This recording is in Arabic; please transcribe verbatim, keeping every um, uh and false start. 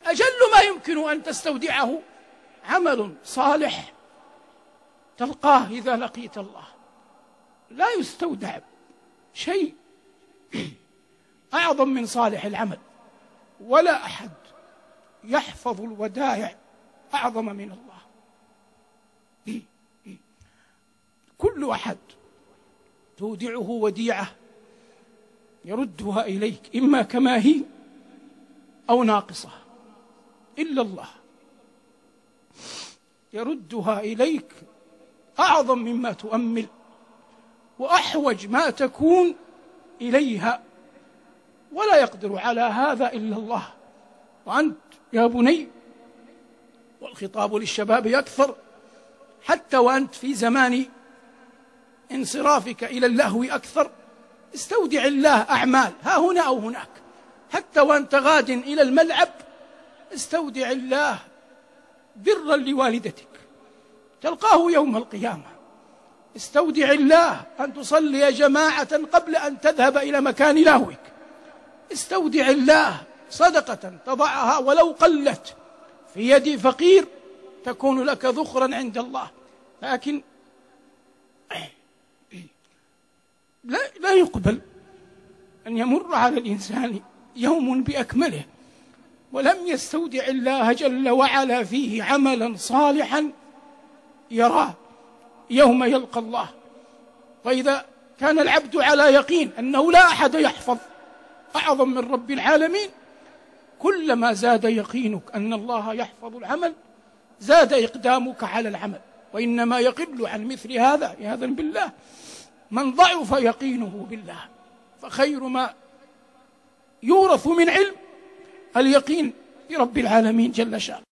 أجل ما يمكن أن تستودعه عمل صالح تلقاه إذا لقيت الله. لا يستودع شيء أعظم من صالح العمل، ولا أحد يحفظ الودائع أعظم من الله. كل أحد تودعه وديعة يردها إليك إما كما هي أو ناقصة، إلا الله يردها إليك أعظم مما تؤمل وأحوج ما تكون إليها، ولا يقدر على هذا إلا الله. وأنت يا بني، والخطاب للشباب أكثر، حتى وأنت في زمان انصرافك إلى اللهو أكثر، استودع الله أعمال ها هنا أو هناك. حتى وأنت غاد إلى الملعب استودع الله برا لوالدتك تلقاه يوم القيامة. استودع الله أن تصلي جماعة قبل أن تذهب إلى مكان لهوك. استودع الله صدقة تضعها ولو قلت في يد فقير تكون لك ذخرا عند الله. لكن لا, لا يقبل أن يمر على الإنسان يوم بأكمله ولم يستودع الله جل وعلا فيه عملا صالحا يراه يوم يلقى الله. وإذا كان العبد على يقين أنه لا أحد يحفظ أعظم من رب العالمين، كلما زاد يقينك أن الله يحفظ العمل زاد إقدامك على العمل. وإنما يقل عن مثل هذا عياذا بالله من ضعف يقينه بالله. فخير ما يورث من علم اليقين برب العالمين جل شأنه.